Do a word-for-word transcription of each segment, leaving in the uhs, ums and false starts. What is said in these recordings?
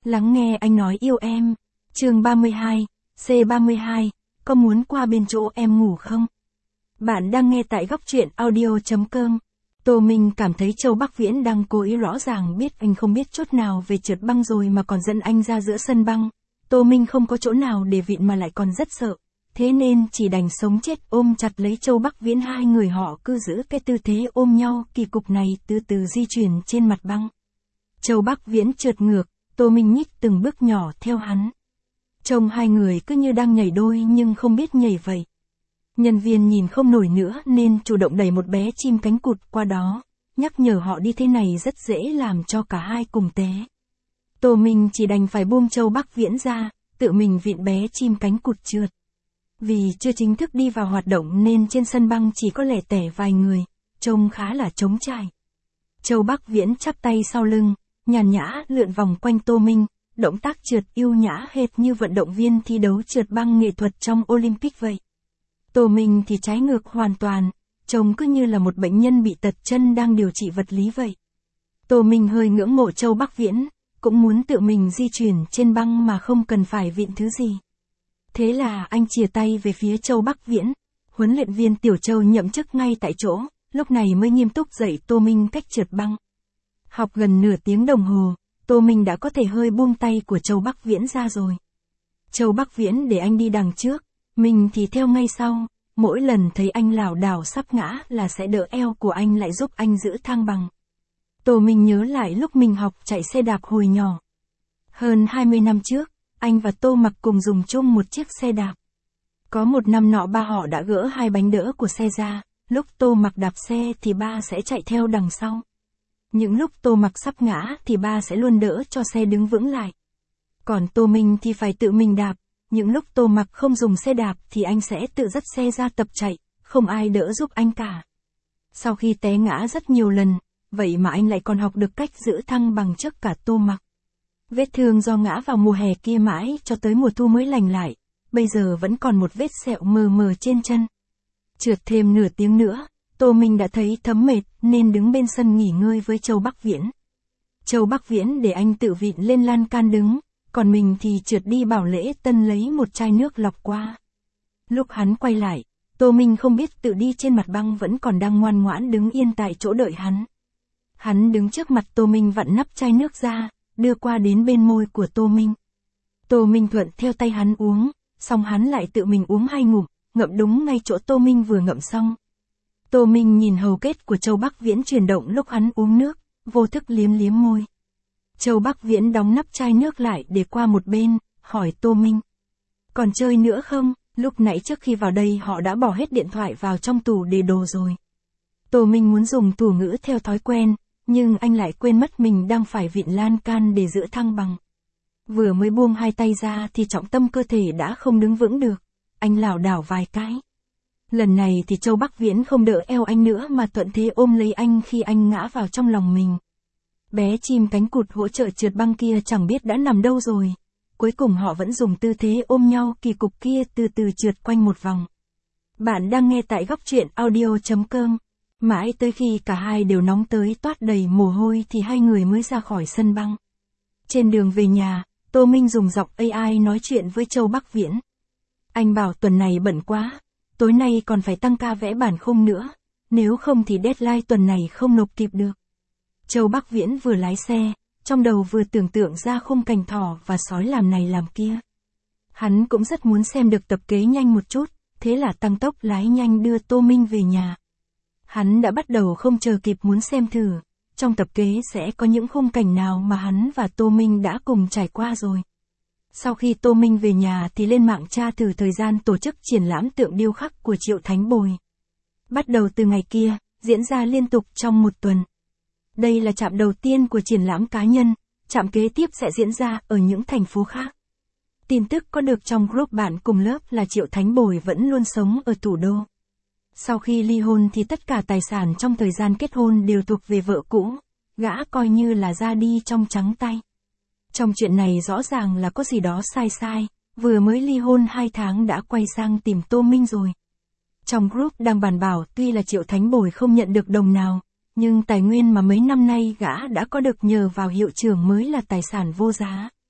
Lắng nghe anh nói yêu em. Chương ba mươi hai, C ba mươi hai, có muốn qua bên chỗ em ngủ không? Bạn đang nghe tại góc truyện audio chấm com. Tô Minh cảm thấy Châu Bắc Viễn đang cố ý, rõ ràng biết anh không biết chút nào về trượt băng rồi mà còn dẫn anh ra giữa sân băng. Tô Minh không có chỗ nào để vịn mà lại còn rất sợ. Thế nên chỉ đành sống chết ôm chặt lấy Châu Bắc Viễn, hai người họ cứ giữ cái tư thế ôm nhau kỳ cục này từ từ di chuyển trên mặt băng. Châu Bắc Viễn trượt ngược, Tô Minh nhích từng bước nhỏ theo hắn. Trông hai người cứ như đang nhảy đôi nhưng không biết nhảy vậy. Nhân viên nhìn không nổi nữa nên chủ động đẩy một bé chim cánh cụt qua đó, nhắc nhở họ đi thế này rất dễ làm cho cả hai cùng té. Tô Minh chỉ đành phải buông Châu Bắc Viễn ra, tự mình vịn bé chim cánh cụt trượt. Vì chưa chính thức đi vào hoạt động nên trên sân băng chỉ có lẻ tẻ vài người, trông khá là trống trải. Châu Bắc Viễn chắp tay sau lưng, nhàn nhã lượn vòng quanh Tô Minh, động tác trượt yêu nhã hệt như vận động viên thi đấu trượt băng nghệ thuật trong Olympic vậy. Tô Minh thì trái ngược hoàn toàn, trông cứ như là một bệnh nhân bị tật chân đang điều trị vật lý vậy. Tô Minh hơi ngưỡng mộ Châu Bắc Viễn, cũng muốn tự mình di chuyển trên băng mà không cần phải vịn thứ gì. Thế là anh chìa tay về phía Châu Bắc Viễn, huấn luyện viên Tiểu Châu nhậm chức ngay tại chỗ, lúc này mới nghiêm túc dạy Tô Minh cách trượt băng. Học gần nửa tiếng đồng hồ, Tô Minh đã có thể hơi buông tay của Châu Bắc Viễn ra rồi. Châu Bắc Viễn để anh đi đằng trước, mình thì theo ngay sau, mỗi lần thấy anh lảo đảo sắp ngã là sẽ đỡ eo của anh lại giúp anh giữ thăng bằng. Tô Minh nhớ lại lúc mình học chạy xe đạp hồi nhỏ. Hơn hai mươi năm trước, anh và Tô Mặc cùng dùng chung một chiếc xe đạp. Có một năm nọ ba họ đã gỡ hai bánh đỡ của xe ra, lúc Tô Mặc đạp xe thì ba sẽ chạy theo đằng sau. Những lúc Tô Mặc sắp ngã thì ba sẽ luôn đỡ cho xe đứng vững lại. Còn Tô Minh thì phải tự mình đạp, những lúc Tô Mặc không dùng xe đạp thì anh sẽ tự dắt xe ra tập chạy, không ai đỡ giúp anh cả. Sau khi té ngã rất nhiều lần, vậy mà anh lại còn học được cách giữ thăng bằng trước cả Tô Mặc. Vết thương do ngã vào mùa hè kia mãi cho tới mùa thu mới lành lại, bây giờ vẫn còn một vết sẹo mờ mờ trên chân. Trượt thêm nửa tiếng nữa, Tô Minh đã thấy thấm mệt nên đứng bên sân nghỉ ngơi với Châu Bắc Viễn. Châu Bắc Viễn để anh tự vịn lên lan can đứng, còn mình thì trượt đi bảo lễ tân lấy một chai nước lọc qua. Lúc hắn quay lại, Tô Minh không biết tự đi trên mặt băng vẫn còn đang ngoan ngoãn đứng yên tại chỗ đợi hắn. Hắn đứng trước mặt Tô Minh vặn nắp chai nước ra, đưa qua đến bên môi của Tô Minh. Tô Minh thuận theo tay hắn uống, xong hắn lại tự mình uống hai ngụm, ngậm đúng ngay chỗ Tô Minh vừa ngậm xong. Tô Minh nhìn hầu kết của Châu Bắc Viễn chuyển động lúc hắn uống nước, vô thức liếm liếm môi. Châu Bắc Viễn đóng nắp chai nước lại để qua một bên, hỏi Tô Minh. Còn chơi nữa không? Lúc nãy trước khi vào đây họ đã bỏ hết điện thoại vào trong tủ để đồ rồi. Tô Minh muốn dùng thủ ngữ theo thói quen, nhưng anh lại quên mất mình đang phải vịn lan can để giữ thăng bằng. Vừa mới buông hai tay ra thì trọng tâm cơ thể đã không đứng vững được, anh lảo đảo vài cái. Lần này thì Châu Bắc Viễn không đỡ eo anh nữa mà thuận thế ôm lấy anh khi anh ngã vào trong lòng mình. Bé chim cánh cụt hỗ trợ trượt băng kia chẳng biết đã nằm đâu rồi. Cuối cùng họ vẫn dùng tư thế ôm nhau kỳ cục kia từ từ trượt quanh một vòng. Bạn đang nghe tại góc truyện audio chấm com. Mãi tới khi cả hai đều nóng tới toát đầy mồ hôi thì hai người mới ra khỏi sân băng. Trên đường về nhà, Tô Minh dùng giọng a i nói chuyện với Châu Bắc Viễn. Anh bảo tuần này bận quá, tối nay còn phải tăng ca vẽ bản khung nữa, nếu không thì deadline tuần này không nộp kịp được. Châu Bắc Viễn vừa lái xe, trong đầu vừa tưởng tượng ra khung cảnh thỏ và sói làm này làm kia. Hắn cũng rất muốn xem được tập kế nhanh một chút, thế là tăng tốc lái nhanh đưa Tô Minh về nhà. Hắn đã bắt đầu không chờ kịp muốn xem thử, trong tập kế sẽ có những khung cảnh nào mà hắn và Tô Minh đã cùng trải qua rồi. Sau khi Tô Minh về nhà thì lên mạng tra thử thời gian tổ chức triển lãm tượng điêu khắc của Triệu Thánh Bồi. Bắt đầu từ ngày kia, diễn ra liên tục trong một tuần. Đây là trạm đầu tiên của triển lãm cá nhân, trạm kế tiếp sẽ diễn ra ở những thành phố khác. Tin tức có được trong group bạn cùng lớp là Triệu Thánh Bồi vẫn luôn sống ở thủ đô. Sau khi ly hôn thì tất cả tài sản trong thời gian kết hôn đều thuộc về vợ cũ, gã coi như là ra đi trong trắng tay. Trong chuyện này rõ ràng là có gì đó sai sai, vừa mới ly hôn hai tháng đã quay sang tìm Tô Minh rồi. Trong group đang bàn bảo tuy là Triệu Thánh Bồi không nhận được đồng nào, nhưng tài nguyên mà mấy năm nay gã đã có được nhờ vào hiệu trưởng mới là tài sản vô giá.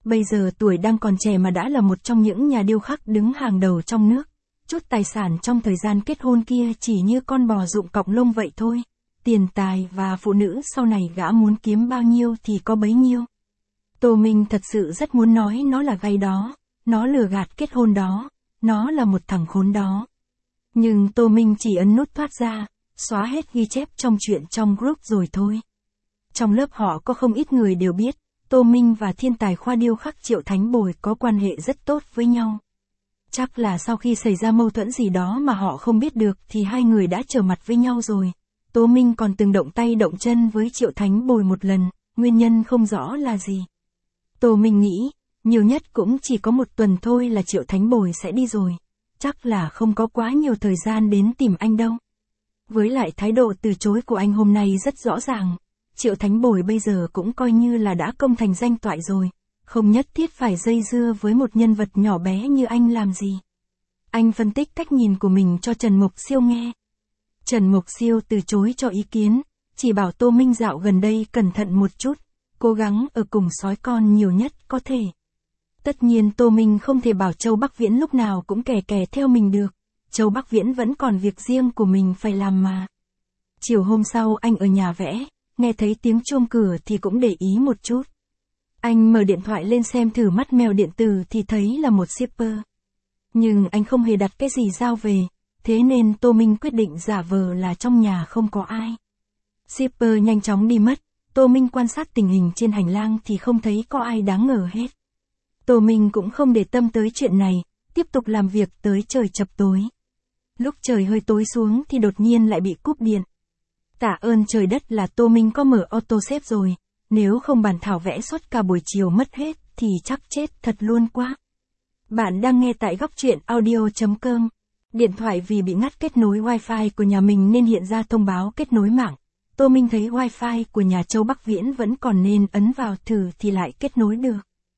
Bây giờ tuổi đang còn trẻ mà đã là một trong những nhà điêu khắc đứng hàng đầu trong nước. Chút tài sản trong thời gian kết hôn kia chỉ như con bò rụng cọng lông vậy thôi. Tiền tài và phụ nữ sau này gã muốn kiếm bao nhiêu thì có bấy nhiêu. Tô Minh thật sự rất muốn nói nó là gay đó, nó lừa gạt kết hôn đó, nó là một thằng khốn đó. Nhưng Tô Minh chỉ ấn nút thoát ra, xóa hết ghi chép trong chuyện trong group rồi thôi. Trong lớp họ có không ít người đều biết, Tô Minh và thiên tài khoa điêu khắc Triệu Thánh Bồi có quan hệ rất tốt với nhau. Chắc là sau khi xảy ra mâu thuẫn gì đó mà họ không biết được thì hai người đã trở mặt với nhau rồi. Tô Minh còn từng động tay động chân với Triệu Thánh Bồi một lần, nguyên nhân không rõ là gì. Tô Minh nghĩ, nhiều nhất cũng chỉ có một tuần thôi là Triệu Thánh Bồi sẽ đi rồi. Chắc là không có quá nhiều thời gian đến tìm anh đâu. Với lại thái độ từ chối của anh hôm nay rất rõ ràng. Triệu Thánh Bồi bây giờ cũng coi như là đã công thành danh toại rồi. Không nhất thiết phải dây dưa với một nhân vật nhỏ bé như anh làm gì. Anh phân tích cách nhìn của mình cho Trần Mục Siêu nghe. Trần Mục Siêu từ chối cho ý kiến, chỉ bảo Tô Minh dạo gần đây cẩn thận một chút, cố gắng ở cùng sói con nhiều nhất có thể. Tất nhiên Tô Minh không thể bảo Châu Bắc Viễn lúc nào cũng kè kè theo mình được. Châu Bắc Viễn vẫn còn việc riêng của mình phải làm mà. Chiều hôm sau anh ở nhà vẽ, nghe thấy tiếng chuông cửa thì cũng để ý một chút. Anh mở điện thoại lên xem thử mắt mèo điện tử thì thấy là một shipper. Nhưng anh không hề đặt cái gì giao về, thế nên Tô Minh quyết định giả vờ là trong nhà không có ai. Shipper nhanh chóng đi mất, Tô Minh quan sát tình hình trên hành lang thì không thấy có ai đáng ngờ hết. Tô Minh cũng không để tâm tới chuyện này, tiếp tục làm việc tới trời chập tối. Lúc trời hơi tối xuống thì đột nhiên lại bị cúp điện. Tạ ơn trời đất là Tô Minh có mở AutoSave rồi, nếu không bản thảo vẽ suốt cả buổi chiều mất hết thì chắc chết thật luôn quá. Bạn đang nghe tại góc truyện audio chấm com. Điện thoại vì bị ngắt kết nối Wi-Fi của nhà mình nên hiện ra thông báo kết nối mạng. Tô Minh thấy Wi-Fi của nhà Châu Bắc Viễn vẫn còn nên ấn vào thử thì lại kết nối được.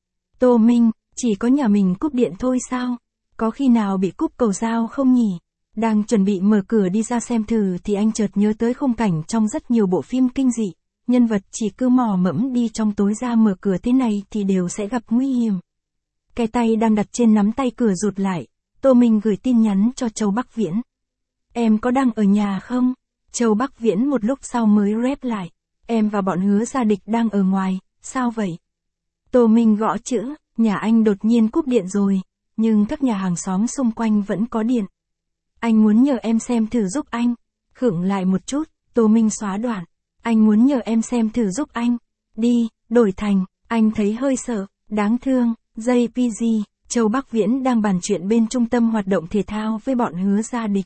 Tô Minh, chỉ có nhà mình cúp điện thôi sao? Có khi nào bị cúp cầu giao không nhỉ? Đang chuẩn bị mở cửa đi ra xem thử thì anh chợt nhớ tới khung cảnh trong rất nhiều bộ phim kinh dị. Nhân vật chỉ cứ mò mẫm đi trong tối ra mở cửa thế này thì đều sẽ gặp nguy hiểm. Cái tay đang đặt trên nắm tay cửa rụt lại. Tô Minh gửi tin nhắn cho Châu Bắc Viễn. Em có đang ở nhà không? Châu Bắc Viễn một lúc sau mới rep lại. Em và bọn Hứa Gia Địch đang ở ngoài, sao vậy? Tô Minh gõ chữ, nhà anh đột nhiên cúp điện rồi, nhưng các nhà hàng xóm xung quanh vẫn có điện. Anh muốn nhờ em xem thử giúp anh. Khựng lại một chút, Tô Minh xóa đoạn. Anh muốn nhờ em xem thử giúp anh. Đi, đổi thành, anh thấy hơi sợ, đáng thương, jay pê giê, Châu Bắc Viễn đang bàn chuyện bên trung tâm hoạt động thể thao với bọn Hứa Gia Địch.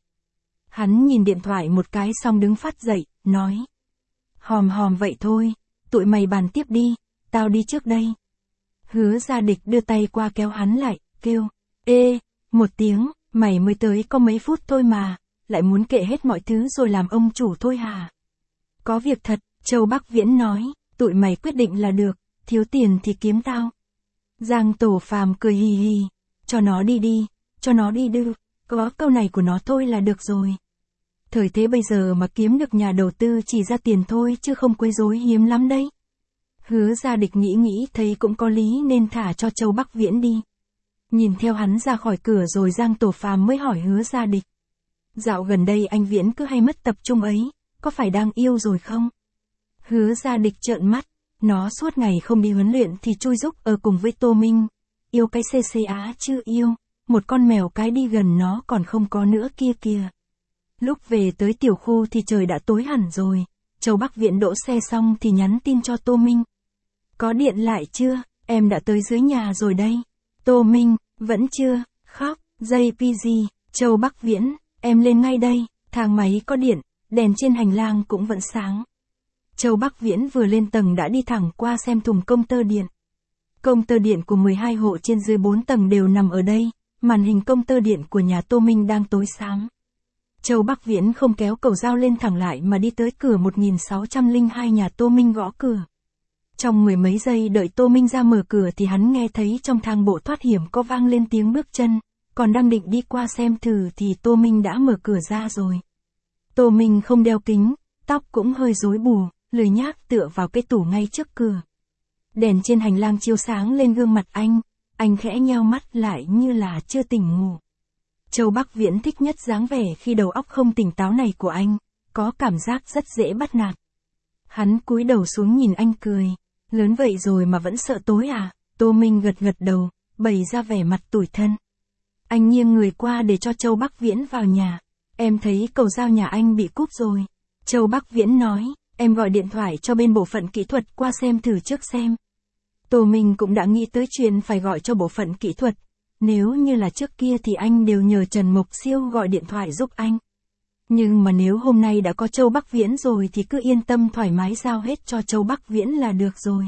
Hắn nhìn điện thoại một cái xong đứng phát dậy, nói. Hòm hòm vậy thôi, tụi mày bàn tiếp đi, tao đi trước đây. Hứa Gia Địch đưa tay qua kéo hắn lại, kêu. Ê, một tiếng, mày mới tới có mấy phút thôi mà, lại muốn kệ hết mọi thứ rồi làm ông chủ thôi hả? Có việc thật, Châu Bắc Viễn nói, tụi mày quyết định là được, thiếu tiền thì kiếm tao. Giang Tổ Phàm cười hì hì, cho nó đi đi, cho nó đi đư, có câu này của nó thôi là được rồi. Thời thế bây giờ mà kiếm được nhà đầu tư chỉ ra tiền thôi chứ không quấy rối hiếm lắm đấy. Hứa Gia Địch nghĩ nghĩ thấy cũng có lý nên thả cho Châu Bắc Viễn đi. Nhìn theo hắn ra khỏi cửa rồi Giang Tổ Phàm mới hỏi Hứa Gia Địch. Dạo gần đây anh Viễn cứ hay mất tập trung ấy, có phải đang yêu rồi không? Hứa Gia Địch trợn mắt, nó suốt ngày không đi huấn luyện thì chui rúc ở cùng với Tô Minh. Yêu cái xê xê á chứ yêu, một con mèo cái đi gần nó còn không có nữa kia kìa. Lúc về tới tiểu khu thì trời đã tối hẳn rồi, Châu Bắc Viễn đỗ xe xong thì nhắn tin cho Tô Minh. Có điện lại chưa, em đã tới dưới nhà rồi đây. Tô Minh, vẫn chưa, khóc, jay pê giê, Châu Bắc Viễn, em lên ngay đây, thang máy có điện, đèn trên hành lang cũng vẫn sáng. Châu Bắc Viễn vừa lên tầng đã đi thẳng qua xem thùng công tơ điện. Công tơ điện của mười hai hộ trên dưới bốn tầng đều nằm ở đây, màn hình công tơ điện của nhà Tô Minh đang tối xám. Châu Bắc Viễn không kéo cầu dao lên thẳng lại mà đi tới cửa một nghìn sáu trăm lẻ hai nhà Tô Minh gõ cửa. Trong mười mấy giây đợi Tô Minh ra mở cửa thì hắn nghe thấy trong thang bộ thoát hiểm có vang lên tiếng bước chân, còn đang định đi qua xem thử thì Tô Minh đã mở cửa ra rồi. Tô Minh không đeo kính, tóc cũng hơi rối bù, lười nhác tựa vào cái tủ ngay trước cửa. Đèn trên hành lang chiếu sáng lên gương mặt anh, anh khẽ nheo mắt lại như là chưa tỉnh ngủ. Châu Bắc Viễn thích nhất dáng vẻ khi đầu óc không tỉnh táo này của anh, có cảm giác rất dễ bắt nạt. Hắn cúi đầu xuống nhìn anh cười, lớn vậy rồi mà vẫn sợ tối à? Tô Minh gật gật đầu, bày ra vẻ mặt tủi thân. Anh nghiêng người qua để cho Châu Bắc Viễn vào nhà. Em thấy cầu dao nhà anh bị cúp rồi. Châu Bắc Viễn nói, em gọi điện thoại cho bên bộ phận kỹ thuật qua xem thử trước xem. Tô Minh cũng đã nghĩ tới chuyện phải gọi cho bộ phận kỹ thuật. Nếu như là trước kia thì anh đều nhờ Trần Mộc Siêu gọi điện thoại giúp anh. Nhưng mà nếu hôm nay đã có Châu Bắc Viễn rồi thì cứ yên tâm thoải mái giao hết cho Châu Bắc Viễn là được rồi.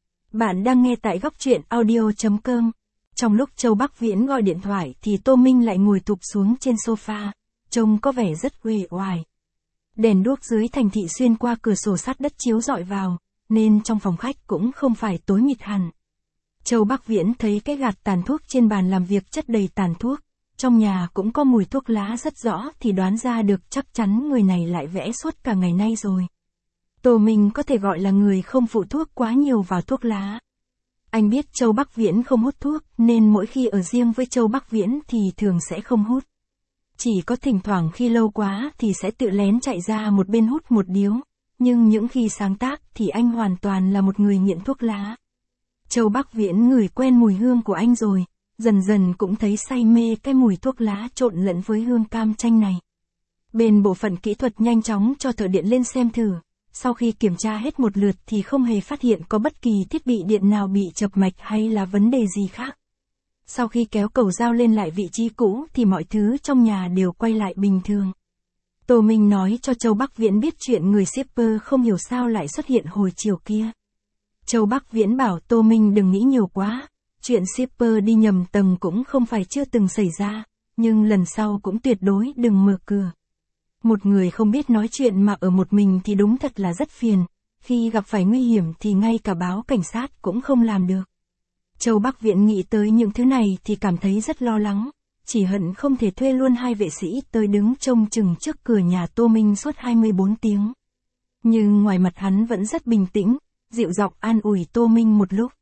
Bạn đang nghe tại góc truyện audio chấm com. Trong lúc Châu Bắc Viễn gọi điện thoại thì Tô Minh lại ngồi thụp xuống trên sofa, trông có vẻ rất uể oải. Đèn đuốc dưới thành thị xuyên qua cửa sổ sắt đất chiếu rọi vào, nên trong phòng khách cũng không phải tối mịt hẳn. Châu Bắc Viễn thấy cái gạt tàn thuốc trên bàn làm việc chất đầy tàn thuốc, trong nhà cũng có mùi thuốc lá rất rõ thì đoán ra được chắc chắn người này lại vẽ suốt cả ngày nay rồi. Tô Minh có thể gọi là người không phụ thuốc quá nhiều vào thuốc lá. Anh biết Châu Bắc Viễn không hút thuốc nên mỗi khi ở riêng với Châu Bắc Viễn thì thường sẽ không hút. Chỉ có thỉnh thoảng khi lâu quá thì sẽ tự lén chạy ra một bên hút một điếu, nhưng những khi sáng tác thì anh hoàn toàn là một người nghiện thuốc lá. Châu Bắc Viễn ngửi quen mùi hương của anh rồi, dần dần cũng thấy say mê cái mùi thuốc lá trộn lẫn với hương cam chanh này. Bên bộ phận kỹ thuật nhanh chóng cho thợ điện lên xem thử, sau khi kiểm tra hết một lượt thì không hề phát hiện có bất kỳ thiết bị điện nào bị chập mạch hay là vấn đề gì khác. Sau khi kéo cầu dao lên lại vị trí cũ thì mọi thứ trong nhà đều quay lại bình thường. Tô Minh nói cho Châu Bắc Viễn biết chuyện người shipper không hiểu sao lại xuất hiện hồi chiều kia. Châu Bắc Viễn bảo Tô Minh đừng nghĩ nhiều quá, chuyện shipper đi nhầm tầng cũng không phải chưa từng xảy ra, nhưng lần sau cũng tuyệt đối đừng mở cửa. Một người không biết nói chuyện mà ở một mình thì đúng thật là rất phiền, khi gặp phải nguy hiểm thì ngay cả báo cảnh sát cũng không làm được. Châu Bắc Viễn nghĩ tới những thứ này thì cảm thấy rất lo lắng, chỉ hận không thể thuê luôn hai vệ sĩ tới đứng trông chừng trước cửa nhà Tô Minh suốt hai mươi bốn tiếng. Nhưng ngoài mặt hắn vẫn rất bình tĩnh, dịu giọng an ủi Tô Minh một lúc.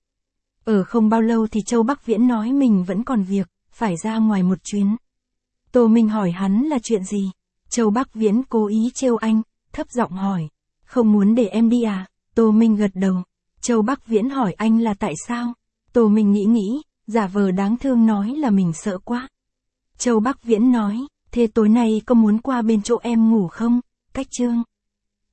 Ở không bao lâu thì Châu Bắc Viễn nói mình vẫn còn việc, phải ra ngoài một chuyến. Tô Minh hỏi hắn là chuyện gì? Châu Bắc Viễn cố ý trêu anh, thấp giọng hỏi. Không muốn để em đi à? Tô Minh gật đầu. Châu Bắc Viễn hỏi anh là tại sao? Tô Minh nghĩ nghĩ, giả vờ đáng thương nói là mình sợ quá. Châu Bắc Viễn nói, thế tối nay có muốn qua bên chỗ em ngủ không? Cách Trương.